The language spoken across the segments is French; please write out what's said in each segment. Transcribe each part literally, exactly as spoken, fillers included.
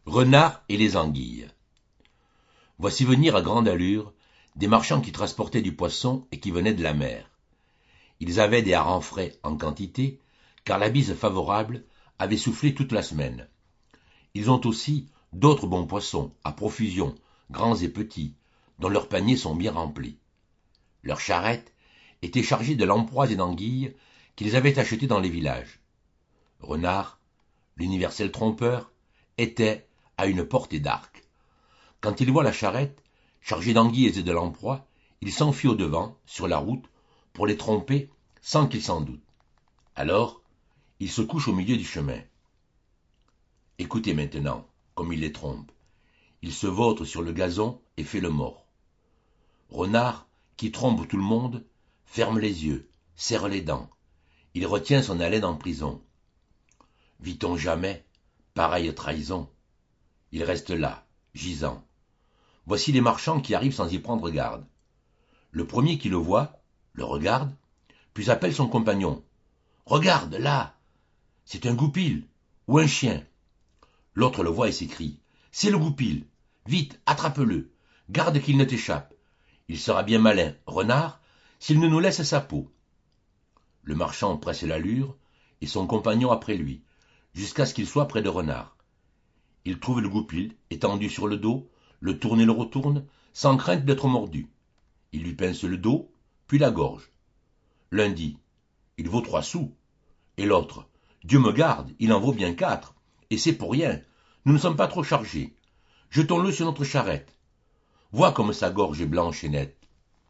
Renard et les anguilles. Voici venir à grande allure des marchands qui transportaient du poisson et qui venaient de la mer. Ils avaient des harengs frais en quantité, car la bise favorable avait soufflé toute la semaine. Ils ont aussi d'autres bons poissons, à profusion, grands et petits, dont leurs paniers sont bien remplis. Leurs charrettes étaient chargées de lamproies et d'anguilles qu'ils avaient achetées dans les villages. Renard, l'universel trompeur, était à une portée d'arc. Quand il voit la charrette, chargée d'anguilles et de lamproies, il s'enfuit au-devant, sur la route, pour les tromper sans qu'ils s'en doutent. Alors, il se couche au milieu du chemin. Écoutez maintenant, comme il les trompe. Il se vautre sur le gazon et fait le mort. Renard, qui trompe tout le monde, ferme les yeux, serre les dents. Il retient son haleine en prison. Vit-on jamais pareille trahison? Il reste là, gisant. Voici les marchands qui arrivent sans y prendre garde. Le premier qui le voit, le regarde, puis appelle son compagnon. « Regarde, là! C'est un goupil ou un chien. » L'autre le voit et s'écrie. « C'est le goupil! Vite, attrape-le! Garde qu'il ne t'échappe! Il sera bien malin, renard, s'il ne nous laisse sa peau. » Le marchand presse l'allure, et son compagnon après lui, jusqu'à ce qu'il soit près de Renard. Il trouve le goupil, étendu sur le dos, le tourne et le retourne, sans crainte d'être mordu. Il lui pince le dos, puis la gorge. L'un dit « Il vaut trois sous », et l'autre « Dieu me garde, il en vaut bien quatre, et c'est pour rien, nous ne sommes pas trop chargés. Jetons-le sur notre charrette. Vois comme sa gorge est blanche et nette. »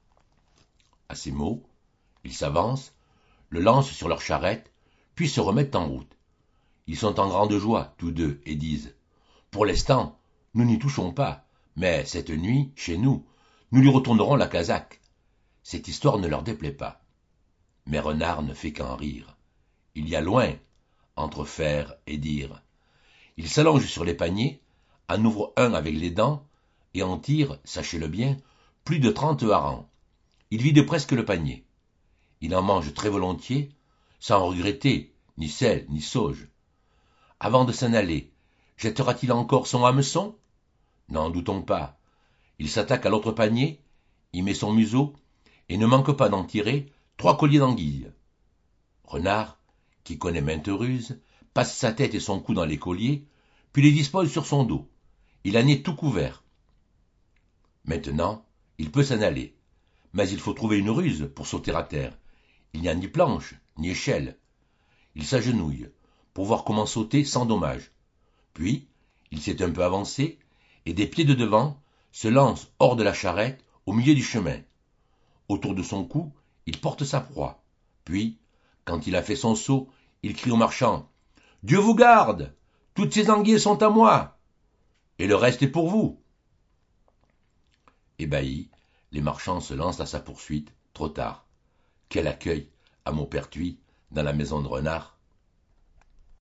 À ces mots, ils s'avancent, le lancent sur leur charrette, puis se remettent en route. Ils sont en grande joie, tous deux, et disent « Pour l'instant, nous n'y touchons pas, mais cette nuit, chez nous, nous lui retournerons la casaque. » Cette histoire ne leur déplaît pas. Mais Renard ne fait qu'en rire. Il y a loin entre faire et dire. Il s'allonge sur les paniers, en ouvre un avec les dents, et en tire, sachez-le bien, plus de trente harengs. Il vide presque le panier. Il en mange très volontiers, sans regretter ni sel ni sauge. Avant de s'en aller, jettera-t-il encore son hameçon? N'en doutons pas. Il s'attaque à l'autre panier, y met son museau, et ne manque pas d'en tirer trois colliers d'anguilles. Renard, qui connaît maintes ruses, passe sa tête et son cou dans les colliers, puis les dispose sur son dos. Il en est tout couvert. Maintenant, il peut s'en aller, mais il faut trouver une ruse pour sauter à terre. Il n'y a ni planche, ni échelle. Il s'agenouille, pour voir comment sauter sans dommage. Puis, il s'est un peu avancé, et des pieds de devant, se lance hors de la charrette, au milieu du chemin. Autour de son cou, il porte sa proie. Puis, quand il a fait son saut, il crie au marchand « Dieu vous garde! Toutes ces anguilles sont à moi! Et le reste est pour vous !» Ébahis, les marchands se lancent à sa poursuite, trop tard. Quel accueil, à Maupertuis, dans la maison de Renard!